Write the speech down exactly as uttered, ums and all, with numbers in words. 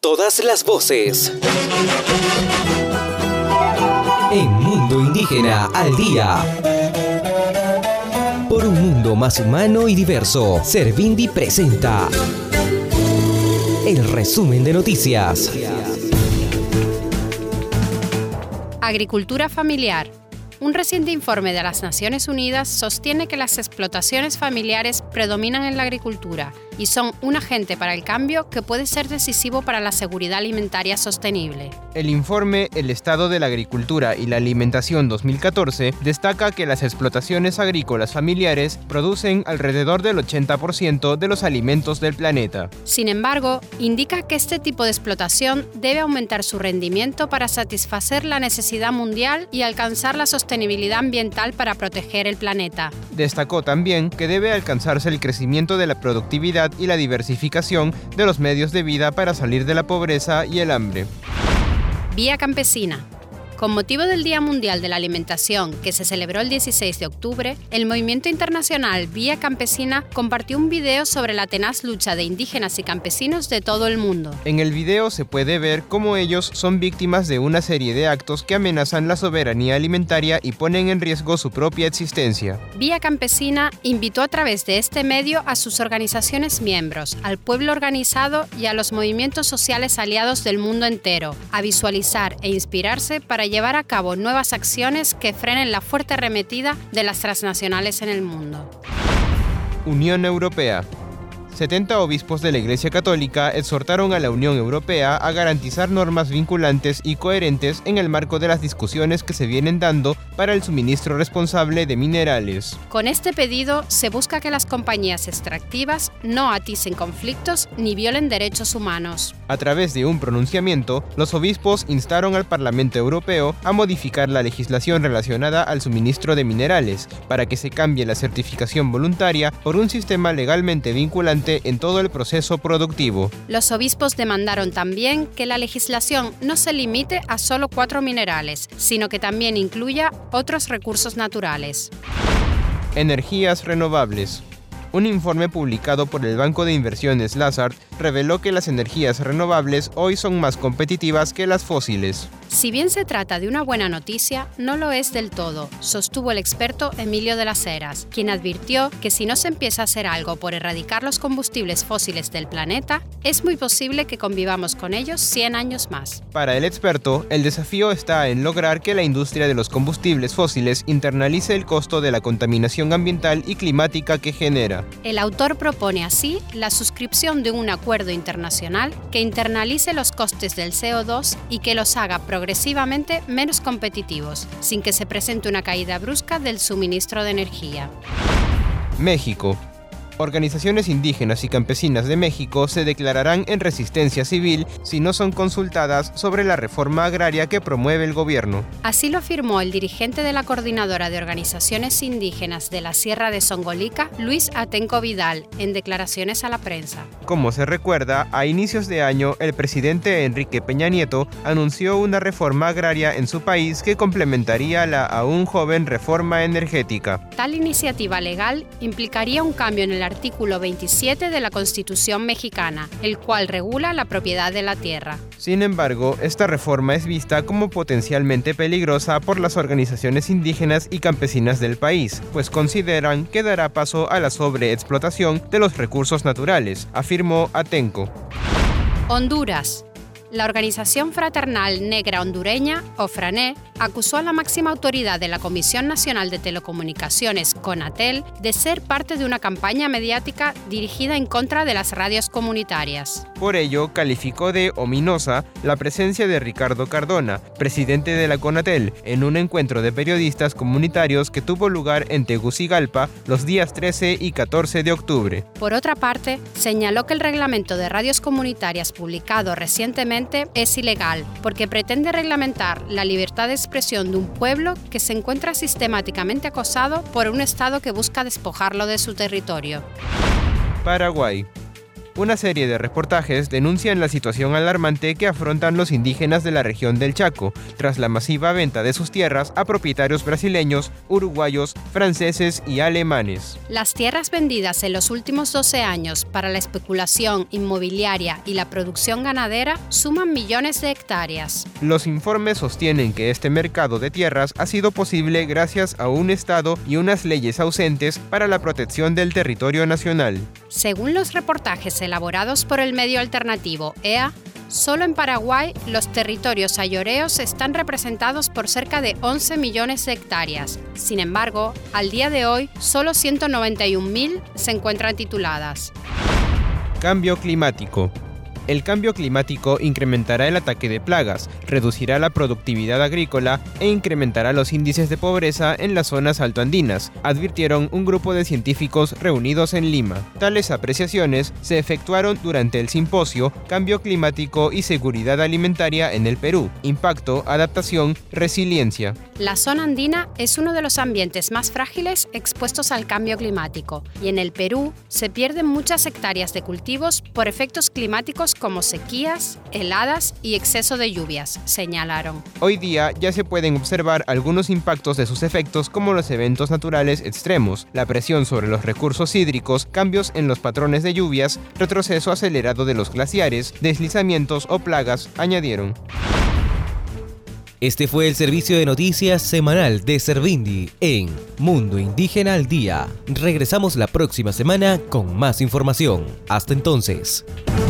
Todas las voces. En Mundo Indígena al Día. Por un mundo más humano y diverso, Servindi presenta el resumen de noticias. Agricultura familiar. Un reciente informe de las Naciones Unidas sostiene que las explotaciones familiares predominan en la agricultura y son un agente para el cambio que puede ser decisivo para la seguridad alimentaria sostenible. El informe El Estado de la Agricultura y la Alimentación dos mil catorce destaca que las explotaciones agrícolas familiares producen alrededor del ochenta por ciento de los alimentos del planeta. Sin embargo, indica que este tipo de explotación debe aumentar su rendimiento para satisfacer la necesidad mundial y alcanzar la sostenibilidad ambiental para proteger el planeta. Destacó también que debe alcanzarse el crecimiento de la productividad y la diversificación de los medios de vida para salir de la pobreza y el hambre. Vía Campesina. Con motivo del Día Mundial de la Alimentación, que se celebró el dieciséis de octubre, el movimiento internacional Vía Campesina compartió un video sobre la tenaz lucha de indígenas y campesinos de todo el mundo. En el video se puede ver cómo ellos son víctimas de una serie de actos que amenazan la soberanía alimentaria y ponen en riesgo su propia existencia. Vía Campesina invitó a través de este medio a sus organizaciones miembros, al pueblo organizado y a los movimientos sociales aliados del mundo entero, a visualizar e inspirarse para llevar a cabo nuevas acciones que frenen la fuerte arremetida de las transnacionales en el mundo. Unión Europea. setenta obispos de la Iglesia Católica exhortaron a la Unión Europea a garantizar normas vinculantes y coherentes en el marco de las discusiones que se vienen dando para el suministro responsable de minerales. Con este pedido se busca que las compañías extractivas no aticen conflictos ni violen derechos humanos. A través de un pronunciamiento, los obispos instaron al Parlamento Europeo a modificar la legislación relacionada al suministro de minerales para que se cambie la certificación voluntaria por un sistema legalmente vinculante en todo el proceso productivo. Los obispos demandaron también que la legislación no se limite a solo cuatro minerales, sino que también incluya otros recursos naturales. Energías renovables. Un informe publicado por el banco de inversiones Lazard reveló que las energías renovables hoy son más competitivas que las fósiles. Si bien se trata de una buena noticia, no lo es del todo, sostuvo el experto Emilio de las Heras, quien advirtió que si no se empieza a hacer algo por erradicar los combustibles fósiles del planeta, es muy posible que convivamos con ellos cien años más. Para el experto, el desafío está en lograr que la industria de los combustibles fósiles internalice el costo de la contaminación ambiental y climática que genera. El autor propone así la suscripción de un acuerdo internacional que internalice los costes del C O dos y que los haga progresivamente menos competitivos, sin que se presente una caída brusca del suministro de energía. México. Organizaciones indígenas y campesinas de México se declararán en resistencia civil si no son consultadas sobre la reforma agraria que promueve el gobierno. Así lo afirmó el dirigente de la Coordinadora de Organizaciones Indígenas de la Sierra de Songolica, Luis Atenco Vidal, en declaraciones a la prensa. Como se recuerda, a inicios de año, el presidente Enrique Peña Nieto anunció una reforma agraria en su país que complementaría la aún joven reforma energética. Tal iniciativa legal implicaría un cambio en el artículo veintisiete de la Constitución mexicana, el cual regula la propiedad de la tierra. Sin embargo, esta reforma es vista como potencialmente peligrosa por las organizaciones indígenas y campesinas del país, pues consideran que dará paso a la sobreexplotación de los recursos naturales, afirmó Atenco. Honduras. La Organización Fraternal Negra Hondureña, OFRANE, acusó a la máxima autoridad de la Comisión Nacional de Telecomunicaciones, CONATEL, de ser parte de una campaña mediática dirigida en contra de las radios comunitarias. Por ello, calificó de ominosa la presencia de Ricardo Cardona, presidente de la CONATEL, en un encuentro de periodistas comunitarios que tuvo lugar en Tegucigalpa los días trece y catorce de octubre. Por otra parte, señaló que el reglamento de radios comunitarias publicado recientemente es ilegal porque pretende reglamentar la libertad de expresión de un pueblo que se encuentra sistemáticamente acosado por un Estado que busca despojarlo de su territorio. Paraguay. Una serie de reportajes denuncian la situación alarmante que afrontan los indígenas de la región del Chaco, tras la masiva venta de sus tierras a propietarios brasileños, uruguayos, franceses y alemanes. Las tierras vendidas en los últimos doce años para la especulación inmobiliaria y la producción ganadera suman millones de hectáreas. Los informes sostienen que este mercado de tierras ha sido posible gracias a un Estado y unas leyes ausentes para la protección del territorio nacional. Según los reportajes elaborados por el medio alternativo E A, solo en Paraguay los territorios ayoreos están representados por cerca de once millones de hectáreas. Sin embargo, al día de hoy, solo ciento noventa y un mil se encuentran tituladas. Cambio climático. El cambio climático incrementará el ataque de plagas, reducirá la productividad agrícola e incrementará los índices de pobreza en las zonas altoandinas, advirtieron un grupo de científicos reunidos en Lima. Tales apreciaciones se efectuaron durante el simposio Cambio Climático y Seguridad Alimentaria en el Perú, Impacto, Adaptación, Resiliencia. La zona andina es uno de los ambientes más frágiles expuestos al cambio climático, y en el Perú se pierden muchas hectáreas de cultivos por efectos climáticos como sequías, heladas y exceso de lluvias, señalaron. Hoy día ya se pueden observar algunos impactos de sus efectos como los eventos naturales extremos, la presión sobre los recursos hídricos, cambios en los patrones de lluvias, retroceso acelerado de los glaciares, deslizamientos o plagas, añadieron. Este fue el servicio de noticias semanal de Servindi en Mundo Indígena al Día. Regresamos la próxima semana con más información. Hasta entonces.